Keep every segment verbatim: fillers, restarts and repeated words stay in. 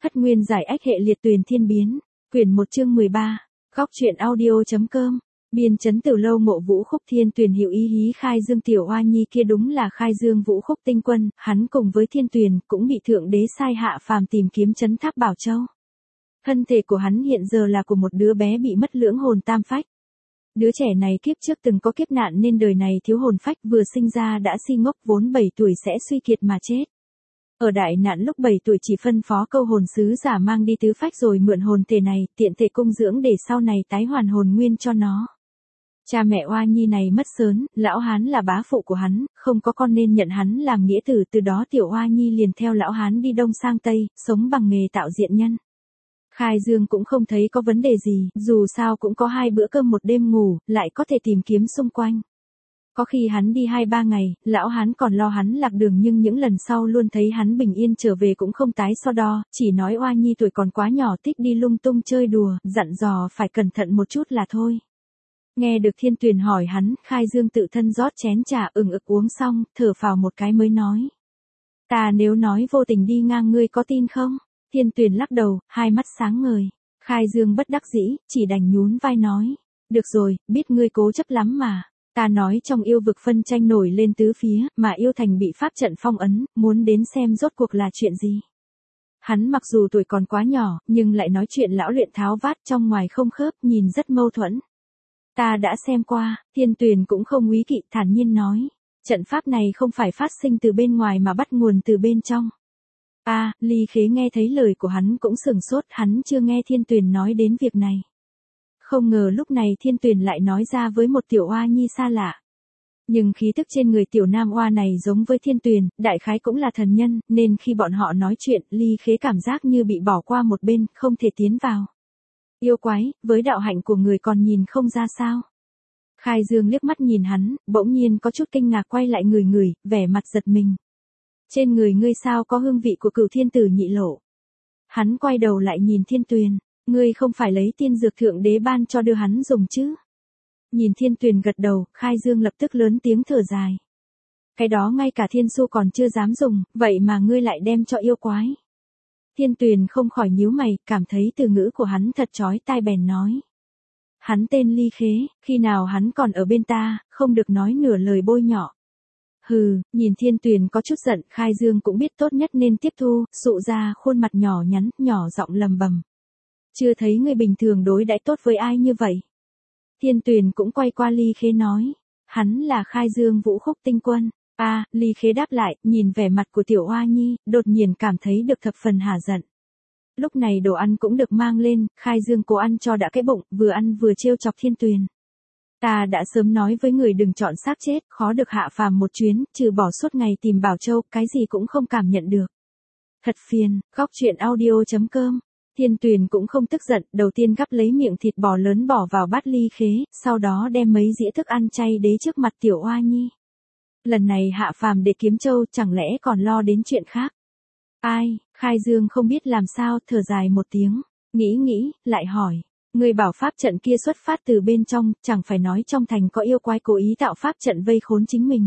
Hất nguyên giải ách hệ liệt tuyền thiên biến. Quyển một chương mười ba. Góc truyện audio.com. Biên chấn Từ Lâu Ngộ Vũ Khúc Thiên Tuyền hiệu ý hí khai dương tiểu oa nhi kia đúng là khai dương Vũ Khúc tinh quân, hắn cùng với Thiên Tuyền cũng bị thượng đế sai hạ phàm tìm kiếm chấn tháp Bảo Châu. Thân thể của hắn hiện giờ là của một đứa bé bị mất lưỡng hồn tam phách. Đứa trẻ này kiếp trước từng có kiếp nạn nên đời này thiếu hồn phách, vừa sinh ra đã si ngốc, vốn bảy tuổi sẽ suy kiệt mà chết. Ở đại nạn lúc bảy tuổi chỉ phân phó câu hồn sứ giả mang đi tứ phách rồi mượn hồn thể này, tiện thể cung dưỡng để sau này tái hoàn hồn nguyên cho nó. Cha mẹ oa nhi này mất sớm, lão hán là bá phụ của hắn, không có con nên nhận hắn làm nghĩa tử, từ đó tiểu oa nhi liền theo lão hán đi đông sang tây, sống bằng nghề tạo diện nhân. Khai Dương cũng không thấy có vấn đề gì, dù sao cũng có hai bữa cơm một đêm ngủ, lại có thể tìm kiếm xung quanh. Có khi hắn đi hai ba ngày, lão hắn còn lo hắn lạc đường, nhưng những lần sau luôn thấy hắn bình yên trở về cũng không tái so đo, chỉ nói oa nhi tuổi còn quá nhỏ thích đi lung tung chơi đùa, dặn dò phải cẩn thận một chút là thôi. Nghe được Thiên Tuyền hỏi hắn, Khai Dương tự thân rót chén trà ừng ực uống xong, thở phào một cái mới nói. Ta nếu nói vô tình đi ngang ngươi có tin không? Thiên Tuyền lắc đầu, hai mắt sáng ngời. Khai Dương bất đắc dĩ, chỉ đành nhún vai nói. Được rồi, biết ngươi cố chấp lắm mà. Ta nói trong yêu vực phân tranh nổi lên tứ phía, mà yêu thành bị pháp trận phong ấn, muốn đến xem rốt cuộc là chuyện gì. Hắn mặc dù tuổi còn quá nhỏ, nhưng lại nói chuyện lão luyện tháo vát, trong ngoài không khớp, nhìn rất mâu thuẫn. Ta đã xem qua, Thiên Tuyền cũng không úy kỵ, thản nhiên nói. Trận pháp này không phải phát sinh từ bên ngoài mà bắt nguồn từ bên trong. A, à, Ly Khế nghe thấy lời của hắn cũng sửng sốt, hắn chưa nghe Thiên Tuyền nói đến việc này. Không ngờ lúc này Thiên Tuyền lại nói ra với một tiểu oa nhi xa lạ. Nhưng khí tức trên người tiểu nam oa này giống với Thiên Tuyền, đại khái cũng là thần nhân, nên khi bọn họ nói chuyện, Ly Khế cảm giác như bị bỏ qua một bên, không thể tiến vào. Yêu quái, với đạo hạnh của người còn nhìn không ra sao. Khai Dương liếc mắt nhìn hắn, bỗng nhiên có chút kinh ngạc quay lại người người, vẻ mặt giật mình. Trên người ngươi sao có hương vị của Cửu Thiên Tử Nhị Lộ? Hắn quay đầu lại nhìn Thiên Tuyền, ngươi không phải lấy tiên dược thượng đế ban cho đưa hắn dùng chứ? Nhìn Thiên Tuyền gật đầu, Khai Dương lập tức lớn tiếng thở dài. Cái đó ngay cả Thiên Su còn chưa dám dùng, vậy mà ngươi lại đem cho yêu quái. Thiên Tuyền không khỏi nhíu mày, cảm thấy từ ngữ của hắn thật chói tai bèn nói. Hắn tên Ly Khế, khi nào hắn còn ở bên ta, không được nói nửa lời bôi nhọ. Hừ, nhìn Thiên Tuyền có chút giận, Khai Dương cũng biết tốt nhất nên tiếp thu, sụ ra khuôn mặt nhỏ nhắn, nhỏ giọng lầm bầm. Chưa thấy người bình thường đối đãi tốt với ai như vậy. Thiên Tuyền cũng quay qua Ly Khế nói. Hắn là Khai Dương Vũ Khúc tinh quân. A, à, Ly Khế đáp lại, nhìn vẻ mặt của tiểu oa nhi, đột nhiên cảm thấy được thập phần hả giận. Lúc này đồ ăn cũng được mang lên, Khai Dương cố ăn cho đã cái bụng, vừa ăn vừa trêu chọc Thiên Tuyền. Ta đã sớm nói với người đừng chọn xác chết, khó được hạ phàm một chuyến, trừ bỏ suốt ngày tìm Bảo Châu, cái gì cũng không cảm nhận được. Thật phiền, góc truyện audio.com. Thiên Tuyền cũng không tức giận, đầu tiên gắp lấy miệng thịt bò lớn bỏ vào bát Ly Khế, sau đó đem mấy dĩa thức ăn chay đế trước mặt tiểu oa nhi. Lần này hạ phàm để kiếm châu, chẳng lẽ còn lo đến chuyện khác? Ai? Khai Dương không biết làm sao, thở dài một tiếng, nghĩ nghĩ, lại hỏi. Người bảo pháp trận kia xuất phát từ bên trong, chẳng phải nói trong thành có yêu quái cố ý tạo pháp trận vây khốn chính mình.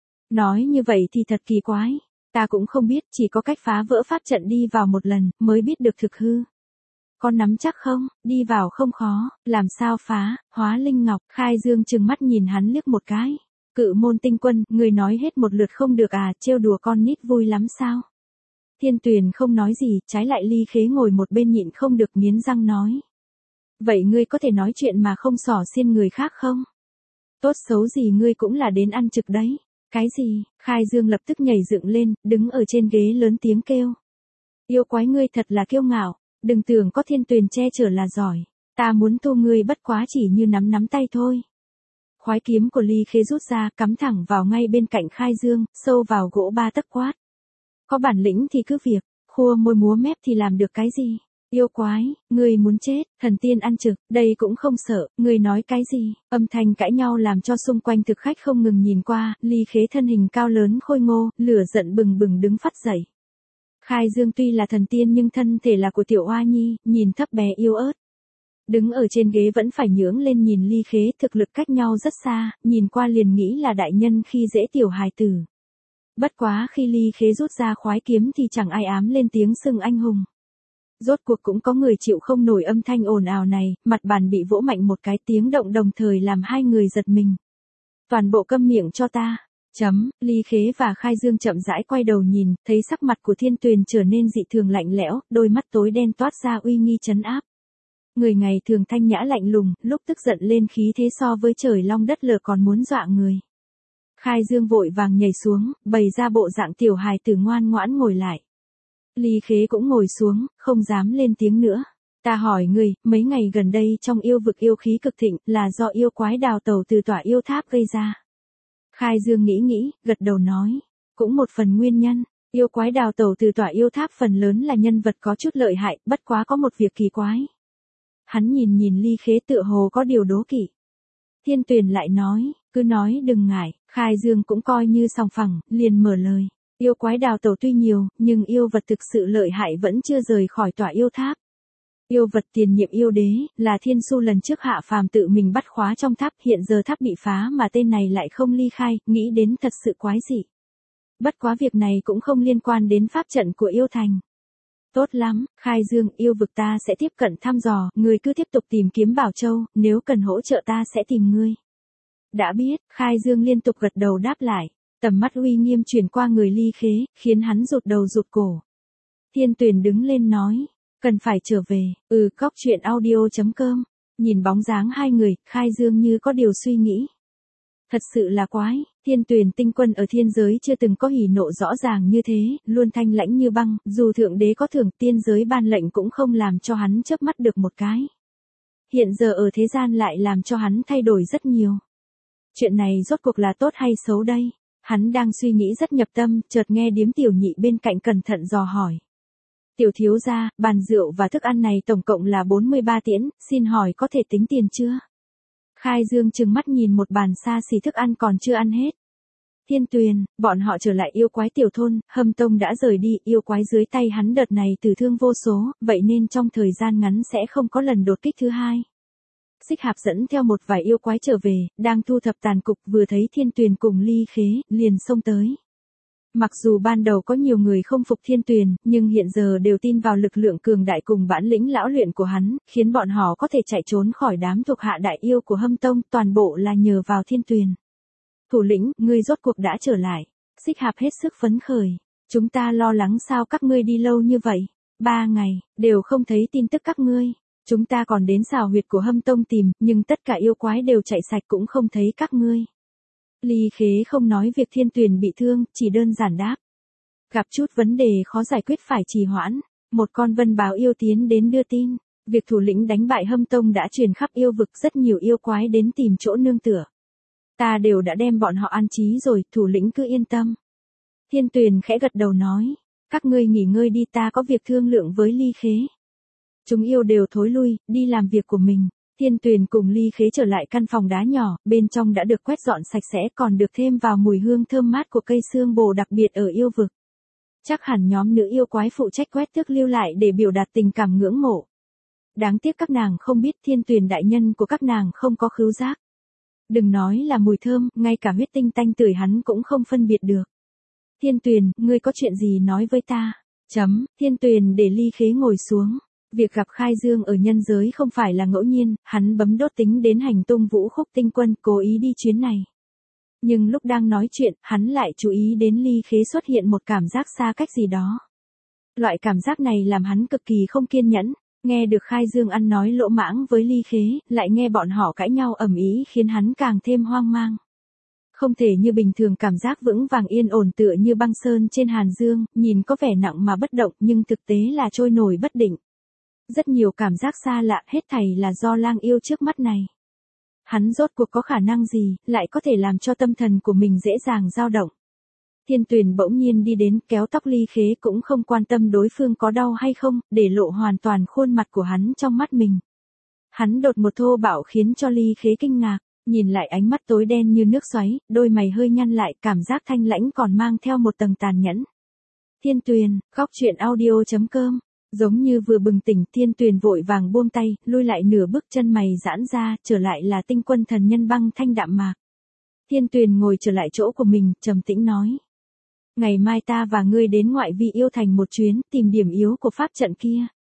Nói như vậy thì thật kỳ quái. Ta cũng không biết, chỉ có cách phá vỡ pháp trận đi vào một lần, mới biết được thực hư. Con nắm chắc không? Đi vào không khó, làm sao phá? Hóa linh ngọc. Khai Dương trừng mắt nhìn hắn liếc một cái. Cự môn tinh quân, người nói hết một lượt không được à, trêu đùa con nít vui lắm sao? Thiên Tuyền không nói gì, trái lại Ly Khế ngồi một bên nhịn không được nghiến răng nói. Vậy ngươi có thể nói chuyện mà không xỏ xiên người khác không? Tốt xấu gì ngươi cũng là đến ăn trực đấy. Cái gì? Khai Dương lập tức nhảy dựng lên, đứng ở trên ghế lớn tiếng kêu. Yêu quái ngươi thật là kiêu ngạo, đừng tưởng có Thiên Tuyền che chở là giỏi. Ta muốn thu ngươi bất quá chỉ như nắm nắm tay thôi. Khoái kiếm của Ly Khế rút ra, cắm thẳng vào ngay bên cạnh Khai Dương, sâu vào gỗ ba tấc quát. Có bản lĩnh thì cứ việc, khua môi múa mép thì làm được cái gì? Yêu quái, ngươi muốn chết, thần tiên ăn trực, đây cũng không sợ, ngươi nói cái gì? Âm thanh cãi nhau làm cho xung quanh thực khách không ngừng nhìn qua, Ly Khế thân hình cao lớn khôi ngô, lửa giận bừng bừng đứng phắt dậy. Khai Dương tuy là thần tiên nhưng thân thể là của tiểu oa nhi, nhìn thấp bé yếu ớt. Đứng ở trên ghế vẫn phải nhướng lên nhìn Ly Khế, thực lực cách nhau rất xa, nhìn qua liền nghĩ là đại nhân khi dễ tiểu hài tử. Bất quá khi Ly Khế rút ra khoái kiếm thì chẳng ai ám lên tiếng xưng anh hùng. Rốt cuộc cũng có người chịu không nổi âm thanh ồn ào này, mặt bàn bị vỗ mạnh một cái, tiếng động đồng thời làm hai người giật mình. Toàn bộ câm miệng cho ta. Chấm, Ly Khế và Khai Dương chậm rãi quay đầu nhìn, thấy sắc mặt của Thiên Tuyền trở nên dị thường lạnh lẽo, đôi mắt tối đen toát ra uy nghi trấn áp. Người ngày thường thanh nhã lạnh lùng, lúc tức giận lên khí thế so với trời long đất lở còn muốn dọa người. Khai Dương vội vàng nhảy xuống, bày ra bộ dạng tiểu hài tử ngoan ngoãn ngồi lại. Ly Khế cũng ngồi xuống, không dám lên tiếng nữa. Ta hỏi người, mấy ngày gần đây trong yêu vực yêu khí cực thịnh, là do yêu quái đào tẩu từ tỏa yêu tháp gây ra. Khai Dương nghĩ nghĩ, gật đầu nói. Cũng một phần nguyên nhân, yêu quái đào tẩu từ tỏa yêu tháp phần lớn là nhân vật có chút lợi hại, bất quá có một việc kỳ quái. Hắn nhìn nhìn Ly Khế tựa hồ có điều đố kỵ. Thiên Tuyền lại nói, cứ nói đừng ngại, Khai Dương cũng coi như sòng phẳng, liền mở lời. Yêu quái đào tẩu tuy nhiều, nhưng yêu vật thực sự lợi hại vẫn chưa rời khỏi tỏa yêu tháp. Yêu vật tiền nhiệm yêu đế, là Thiên Su lần trước hạ phàm tự mình bắt khóa trong tháp, hiện giờ tháp bị phá mà tên này lại không ly khai, nghĩ đến thật sự quái dị. Bất quá việc này cũng không liên quan đến pháp trận của yêu thành. Tốt lắm, Khai Dương, yêu vực ta sẽ tiếp cận thăm dò, ngươi cứ tiếp tục tìm kiếm Bảo Châu, nếu cần hỗ trợ ta sẽ tìm ngươi. Đã biết, Khai Dương liên tục gật đầu đáp lại, tầm mắt uy nghiêm chuyển qua người Ly Khế, khiến hắn rụt đầu rụt cổ. Thiên Tuyền đứng lên nói, cần phải trở về, ừ, cóc truyện audio chấm com, nhìn bóng dáng hai người, Khai Dương như có điều suy nghĩ. Thật sự là quái, Thiên Tuyền tinh quân ở thiên giới chưa từng có hỉ nộ rõ ràng như thế, luôn thanh lãnh như băng, dù thượng đế có thưởng tiên giới ban lệnh cũng không làm cho hắn chớp mắt được một cái. Hiện giờ ở thế gian lại làm cho hắn thay đổi rất nhiều. Chuyện này rốt cuộc là tốt hay xấu đây? Hắn đang suy nghĩ rất nhập tâm, chợt nghe điếm tiểu nhị bên cạnh cẩn thận dò hỏi. Tiểu thiếu gia, bàn rượu và thức ăn này tổng cộng là bốn mươi ba tiễn, xin hỏi có thể tính tiền chưa? Khai Dương trừng mắt nhìn một bàn xa xỉ thức ăn còn chưa ăn hết. Thiên Tuyền, bọn họ trở lại yêu quái tiểu thôn, Hâm Tông đã rời đi, yêu quái dưới tay hắn đợt này tử thương vô số, vậy nên trong thời gian ngắn sẽ không có lần đột kích thứ hai. Xích Hạp dẫn theo một vài yêu quái trở về, đang thu thập tàn cục, vừa thấy Thiên Tuyền cùng Ly Khế, liền xông tới. Mặc dù ban đầu có nhiều người không phục Thiên Tuyền, nhưng hiện giờ đều tin vào lực lượng cường đại cùng bản lĩnh lão luyện của hắn, khiến bọn họ có thể chạy trốn khỏi đám thuộc hạ đại yêu của Hâm Tông, toàn bộ là nhờ vào Thiên Tuyền. Thủ lĩnh, ngươi rốt cuộc đã trở lại. Xích Hạp hết sức phấn khởi. Chúng ta lo lắng sao các ngươi đi lâu như vậy. Ba ngày, đều không thấy tin tức các ngươi. Chúng ta còn đến xào huyệt của Hâm Tông tìm, nhưng tất cả yêu quái đều chạy sạch cũng không thấy các ngươi. Ly Khế không nói việc Thiên Tuyền bị thương, chỉ đơn giản đáp. Gặp chút vấn đề khó giải quyết phải trì hoãn. Một con vân báo yêu tiến đến đưa tin. Việc thủ lĩnh đánh bại Hâm Tông đã truyền khắp yêu vực, rất nhiều yêu quái đến tìm chỗ nương tựa. Ta đều đã đem bọn họ an trí rồi, thủ lĩnh cứ yên tâm. Thiên Tuyền khẽ gật đầu nói. Các ngươi nghỉ ngơi đi, ta có việc thương lượng với Ly Khế. Chúng yêu đều thối lui, đi làm việc của mình. Thiên Tuyền cùng Ly Khế trở lại căn phòng đá nhỏ, bên trong đã được quét dọn sạch sẽ, còn được thêm vào mùi hương thơm mát của cây xương bồ đặc biệt ở yêu vực. Chắc hẳn nhóm nữ yêu quái phụ trách quét tước lưu lại để biểu đạt tình cảm ngưỡng mộ. Đáng tiếc các nàng không biết Thiên Tuyền đại nhân của các nàng không có khứu giác. Đừng nói là mùi thơm, ngay cả huyết tinh tanh tưởi hắn cũng không phân biệt được. Thiên Tuyền, ngươi có chuyện gì nói với ta? Chấm, Thiên Tuyền để Ly Khế ngồi xuống. Việc gặp Khai Dương ở nhân giới không phải là ngẫu nhiên, hắn bấm đốt tính đến hành tung Vũ Khúc tinh quân, cố ý đi chuyến này. Nhưng lúc đang nói chuyện, hắn lại chú ý đến Ly Khế xuất hiện một cảm giác xa cách gì đó. Loại cảm giác này làm hắn cực kỳ không kiên nhẫn, nghe được Khai Dương ăn nói lỗ mãng với Ly Khế, lại nghe bọn họ cãi nhau ầm ĩ khiến hắn càng thêm hoang mang. Không thể như bình thường cảm giác vững vàng yên ổn tựa như băng sơn trên Hàn Dương, nhìn có vẻ nặng mà bất động nhưng thực tế là trôi nổi bất định. Rất nhiều cảm giác xa lạ, hết thảy là do lang yêu trước mắt này. Hắn rốt cuộc có khả năng gì, lại có thể làm cho tâm thần của mình dễ dàng dao động. Thiên Tuyền bỗng nhiên đi đến, kéo tóc Ly Khế, cũng không quan tâm đối phương có đau hay không, để lộ hoàn toàn khuôn mặt của hắn trong mắt mình. Hắn đột một thô bạo khiến cho Ly Khế kinh ngạc, nhìn lại ánh mắt tối đen như nước xoáy, đôi mày hơi nhăn lại, cảm giác thanh lãnh còn mang theo một tầng tàn nhẫn. Thiên Tuyền, cóc truyện audio chấm com. Giống như vừa bừng tỉnh, Thiên Tuyền vội vàng buông tay, lui lại nửa bước, chân mày giãn ra, trở lại là tinh quân thần nhân băng thanh đạm mạc. Thiên Tuyền ngồi trở lại chỗ của mình, trầm tĩnh nói. Ngày mai ta và ngươi đến ngoại vi yêu thành một chuyến, tìm điểm yếu của pháp trận kia.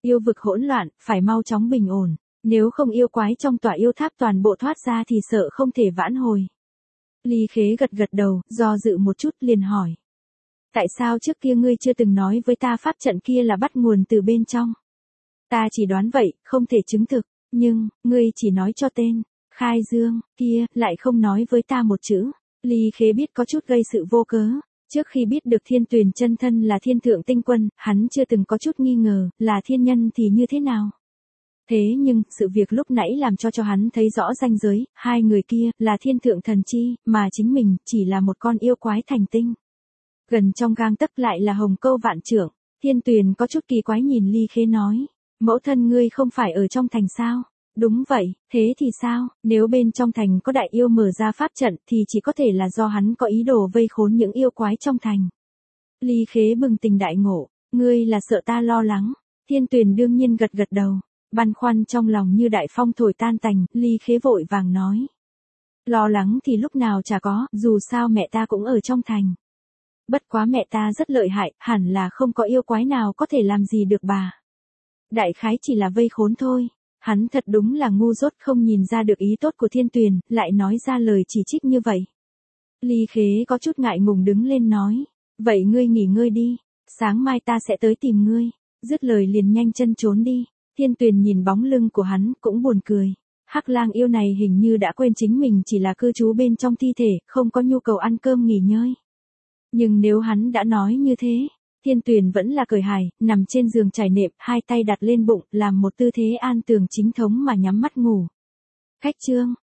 Yêu vực hỗn loạn, phải mau chóng bình ổn. Nếu không yêu quái trong tòa yêu tháp toàn bộ thoát ra thì sợ không thể vãn hồi. Ly Khế gật gật đầu, do dự một chút liền hỏi. Tại sao trước kia ngươi chưa từng nói với ta pháp trận kia là bắt nguồn từ bên trong? Ta chỉ đoán vậy, không thể chứng thực, nhưng, ngươi chỉ nói cho tên, Khai Dương, kia, lại không nói với ta một chữ. Ly Khế biết có chút gây sự vô cớ. Trước khi biết được Thiên Tuyền chân thân là Thiên Thượng Tinh Quân, hắn chưa từng có chút nghi ngờ, là thiên nhân thì như thế nào. Thế nhưng, sự việc lúc nãy làm cho cho hắn thấy rõ ranh giới, hai người kia, là Thiên Thượng Thần Chi, mà chính mình, chỉ là một con yêu quái thành tinh. Gần trong gang tấc lại là hồng câu vạn trưởng, Thiên Tuyền có chút kỳ quái nhìn Ly Khế nói. Mẫu thân ngươi không phải ở trong thành sao? Đúng vậy, thế thì sao, nếu bên trong thành có đại yêu mở ra pháp trận thì chỉ có thể là do hắn có ý đồ vây khốn những yêu quái trong thành. Ly Khế bừng tỉnh đại ngộ, ngươi là sợ ta lo lắng. Thiên Tuyền đương nhiên gật gật đầu, băn khoăn trong lòng như đại phong thổi tan tành, Ly Khế vội vàng nói. Lo lắng thì lúc nào chả có, dù sao mẹ ta cũng ở trong thành. Bất quá mẹ ta rất lợi hại, hẳn là không có yêu quái nào có thể làm gì được bà. Đại khái chỉ là vây khốn thôi. Hắn thật đúng là ngu dốt không nhìn ra được ý tốt của Thiên Tuyền, lại nói ra lời chỉ trích như vậy. Ly Khế có chút ngại ngùng đứng lên nói. Vậy ngươi nghỉ ngơi đi, sáng mai ta sẽ tới tìm ngươi. Dứt lời liền nhanh chân trốn đi. Thiên Tuyền nhìn bóng lưng của hắn cũng buồn cười. Hắc lang yêu này hình như đã quên chính mình chỉ là cư trú bên trong thi thể, không có nhu cầu ăn cơm nghỉ ngơi. Nhưng nếu hắn đã nói như thế, Thiên Tuyền vẫn là cười hài, nằm trên giường trải nệm, hai tay đặt lên bụng, làm một tư thế an tường chính thống mà nhắm mắt ngủ. Cách chương